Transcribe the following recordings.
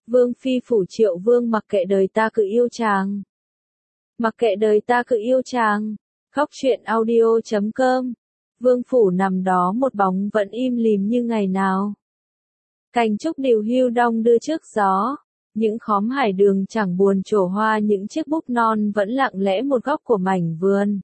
Vương phi phủ Triệu Vương mặc kệ đời ta cứ yêu chàng. Mặc kệ đời ta cứ yêu chàng. Khóc chuyện audio.com. Vương phủ nằm đó một bóng vẫn im lìm như ngày nào. Cành trúc điều hưu đong đưa trước gió. Những khóm hải đường chẳng buồn trổ hoa, những chiếc búp non vẫn lặng lẽ một góc của mảnh vườn.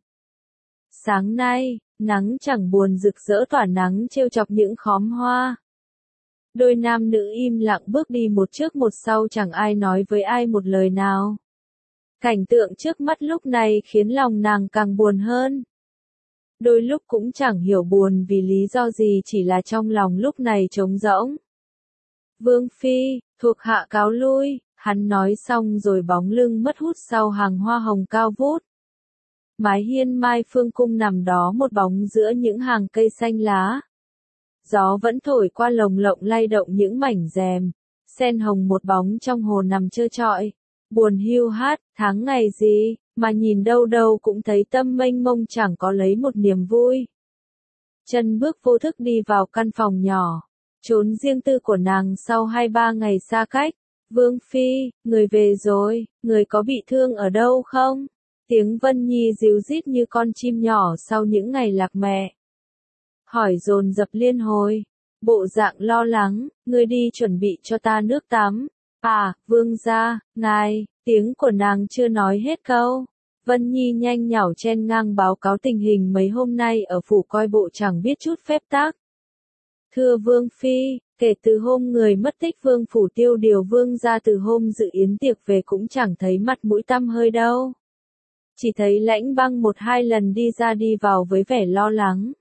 Sáng nay, nắng chẳng buồn rực rỡ tỏa nắng trêu chọc những khóm hoa. Đôi nam nữ im lặng bước đi một trước một sau, chẳng ai nói với ai một lời nào. Cảnh tượng trước mắt lúc này khiến lòng nàng càng buồn hơn. Đôi lúc cũng chẳng hiểu buồn vì lý do gì, chỉ là trong lòng lúc này trống rỗng. Vương phi, thuộc hạ cáo lui, hắn nói xong rồi bóng lưng mất hút sau hàng hoa hồng cao vút. Mái hiên mai phương cung nằm đó một bóng giữa những hàng cây xanh lá. Gió vẫn thổi qua lồng lộng lay động những mảnh rèm, sen hồng một bóng trong hồ nằm trơ trọi. Buồn hiu hắt, tháng ngày gì, mà nhìn đâu đâu cũng thấy tâm mênh mông, chẳng có lấy một niềm vui. Chân bước vô thức đi vào căn phòng nhỏ, trốn riêng tư của nàng sau 2-3 ngày xa cách. Vương phi, người về rồi, người có bị thương ở đâu không? Tiếng Vân Nhi ríu rít như con chim nhỏ sau những ngày lạc mẹ. Hỏi dồn dập liên hồi, bộ dạng lo lắng, người đi chuẩn bị cho ta nước tắm. À, vương gia, ngài, tiếng của nàng chưa nói hết câu. Vân Nhi nhanh nhảu chen ngang báo cáo tình hình mấy hôm nay ở phủ coi bộ chẳng biết chút phép tắc. Thưa vương phi, kể từ hôm người mất tích vương phủ tiêu điều vương gia từ hôm dự yến tiệc về cũng chẳng thấy mặt mũi tăm hơi đâu. Chỉ thấy Lãnh Băng 1-2 lần đi ra đi vào với vẻ lo lắng.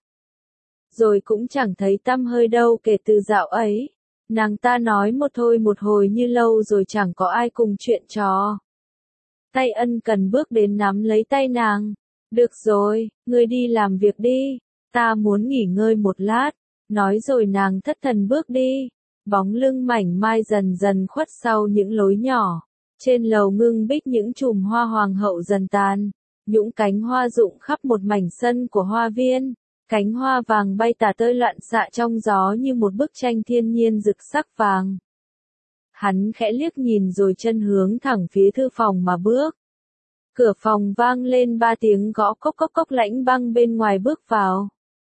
Rồi cũng chẳng thấy tăm hơi đâu kể từ dạo ấy. Nàng ta nói một thôi một hồi như lâu rồi chẳng có ai cùng chuyện trò. Tay Ân Cần bước đến nắm lấy tay nàng. Được rồi, ngươi đi làm việc đi, ta muốn nghỉ ngơi một lát. Nói rồi nàng thất thần bước đi. Bóng lưng mảnh mai dần dần khuất sau những lối nhỏ. Trên lầu ngưng bích những chùm hoa hoàng hậu dần tàn. Những cánh hoa rụng khắp một mảnh sân của hoa viên. Cánh hoa vàng bay tả tơi loạn xạ trong gió như một bức tranh thiên nhiên rực sắc vàng. Hắn khẽ liếc nhìn rồi chân hướng thẳng phía thư phòng mà bước. Cửa phòng vang lên 3 tiếng gõ cốc cốc cốc. Lãnh Băng bên ngoài bước vào.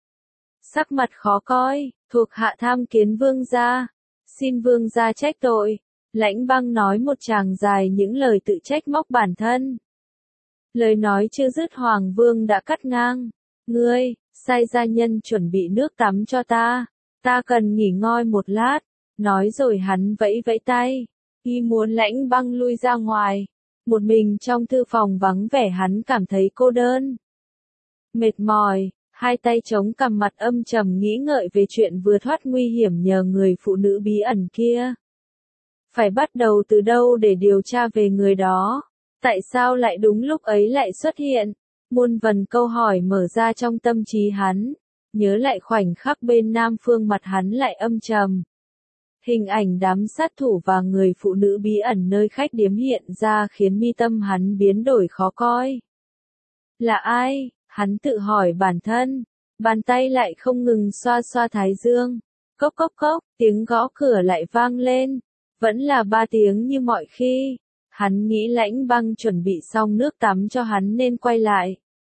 Sắc mặt khó coi, thuộc hạ tham kiến vương gia. Xin vương gia trách tội. Lãnh Băng nói một tràng dài những lời tự trách móc bản thân. Lời nói chưa dứt Hoàng Vương đã cắt ngang. Ngươi, sai gia nhân chuẩn bị nước tắm cho ta. Ta cần nghỉ ngơi một lát. Nói rồi hắn vẫy vẫy tay. Y muốn Lãnh Băng lui ra ngoài. Một mình trong thư phòng vắng vẻ hắn cảm thấy cô đơn. Mệt mỏi, hai tay chống cằm mặt âm trầm nghĩ ngợi về chuyện vừa thoát nguy hiểm nhờ người phụ nữ bí ẩn kia. Phải bắt đầu từ đâu để điều tra về người đó? Tại sao lại đúng lúc ấy lại xuất hiện? Muôn vần câu hỏi mở ra trong tâm trí hắn. Nhớ lại khoảnh khắc bên Nam Phương mặt hắn lại âm trầm. Hình ảnh đám sát thủ và người phụ nữ bí ẩn nơi khách điếm hiện ra khiến mi tâm hắn biến đổi khó coi. Là ai? Hắn tự hỏi bản thân. Bàn tay lại không ngừng xoa xoa thái dương. Cốc cốc cốc, tiếng gõ cửa lại vang lên. Vẫn là 3 tiếng như mọi khi. Hắn nghĩ Lãnh Băng chuẩn bị xong nước tắm cho hắn nên quay lại.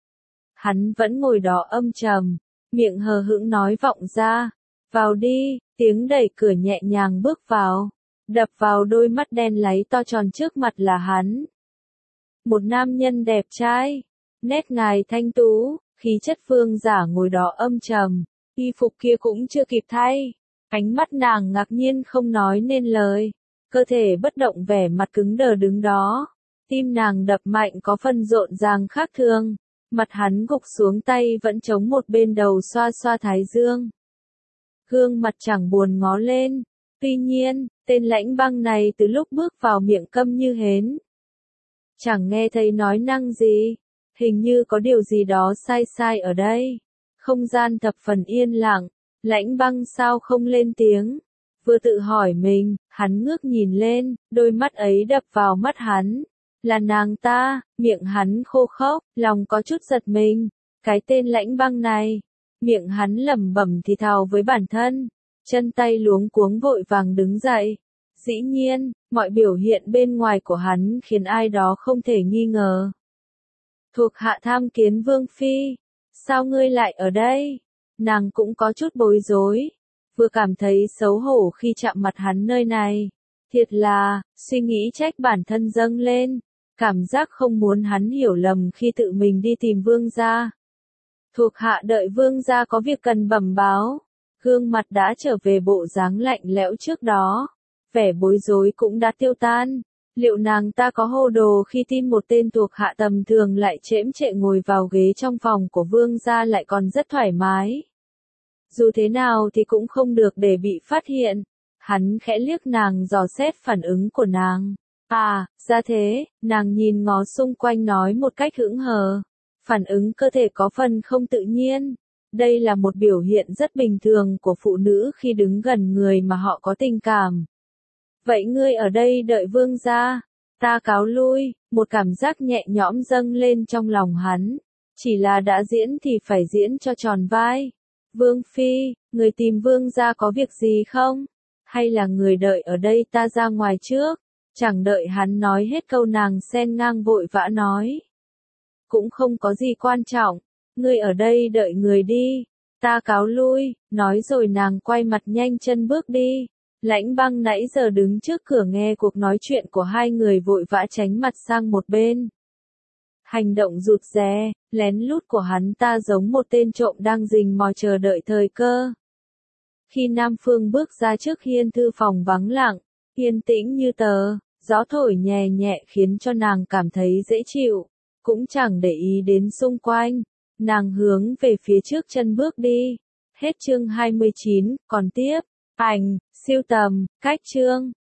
Hắn vẫn ngồi đó âm trầm, miệng hờ hững nói vọng ra. Vào đi, tiếng đẩy cửa nhẹ nhàng bước vào. Đập vào đôi mắt đen láy to tròn trước mặt là hắn. Một nam nhân đẹp trai. Nét ngài thanh tú, khí chất vương giả ngồi đó âm trầm. Y phục kia cũng chưa kịp thay. Ánh mắt nàng ngạc nhiên không nói nên lời. Cơ thể bất động vẻ mặt cứng đờ đứng đó. Tim nàng đập mạnh có phần rộn ràng khác thường. Mặt hắn gục xuống tay vẫn chống một bên đầu xoa xoa thái dương. Gương mặt chẳng buồn ngó lên. Tuy nhiên, tên Lãnh Băng này từ lúc bước vào miệng câm như hến. Chẳng nghe thấy nói năng gì. Hình như có điều gì đó sai sai ở đây. Không gian thập phần yên lặng. Lãnh Băng sao không lên tiếng? Vừa tự hỏi mình, hắn ngước nhìn lên, đôi mắt ấy đập vào mắt hắn. Là nàng ta, miệng hắn khô khốc, lòng có chút giật mình. Cái tên Lãnh Băng này. Miệng hắn lẩm bẩm thì thào với bản thân. Chân tay luống cuống vội vàng đứng dậy. Dĩ nhiên, mọi biểu hiện bên ngoài của hắn khiến ai đó không thể nghi ngờ. Thuộc hạ tham kiến Vương Phi. Sao ngươi lại ở đây? Nàng cũng có chút bối rối. Vừa cảm thấy xấu hổ khi chạm mặt hắn nơi này. Thiệt là, suy nghĩ trách bản thân dâng lên. Cảm giác không muốn hắn hiểu lầm khi tự mình đi tìm vương gia. Thuộc hạ đợi vương gia có việc cần bẩm báo. Gương mặt đã trở về bộ dáng lạnh lẽo trước đó. Vẻ bối rối cũng đã tiêu tan. Liệu nàng ta có hồ đồ khi tin một tên thuộc hạ tầm thường lại chễm chệ ngồi vào ghế trong phòng của vương gia lại còn rất thoải mái. Dù thế nào thì cũng không được để bị phát hiện. Hắn khẽ liếc nàng dò xét phản ứng của nàng. À, ra thế, nàng nhìn ngó xung quanh nói một cách hững hờ. Phản ứng cơ thể có phần không tự nhiên. Đây là một biểu hiện rất bình thường của phụ nữ khi đứng gần người mà họ có tình cảm. Vậy ngươi ở đây đợi vương gia, ta cáo lui, một cảm giác nhẹ nhõm dâng lên trong lòng hắn. Chỉ là đã diễn thì phải diễn cho tròn vai. Vương Phi, người tìm vương gia có việc gì không? Hay là người đợi ở đây ta ra ngoài trước? Chẳng đợi hắn nói hết câu nàng xen ngang vội vã nói. Cũng không có gì quan trọng, ngươi ở đây đợi người đi. Ta cáo lui, nói rồi nàng quay mặt nhanh chân bước đi. Lãnh Băng nãy giờ đứng trước cửa nghe cuộc nói chuyện của hai người vội vã tránh mặt sang một bên. Hành động rụt rè, lén lút của hắn ta giống một tên trộm đang rình mò chờ đợi thời cơ. Khi Nam Phương bước ra trước hiên thư phòng vắng lặng, yên tĩnh như tờ, gió thổi nhẹ nhẹ khiến cho nàng cảm thấy dễ chịu, cũng chẳng để ý đến xung quanh. Nàng hướng về phía trước chân bước đi. Hết chương 29, còn tiếp. Ảnh, siêu tầm, cách chương.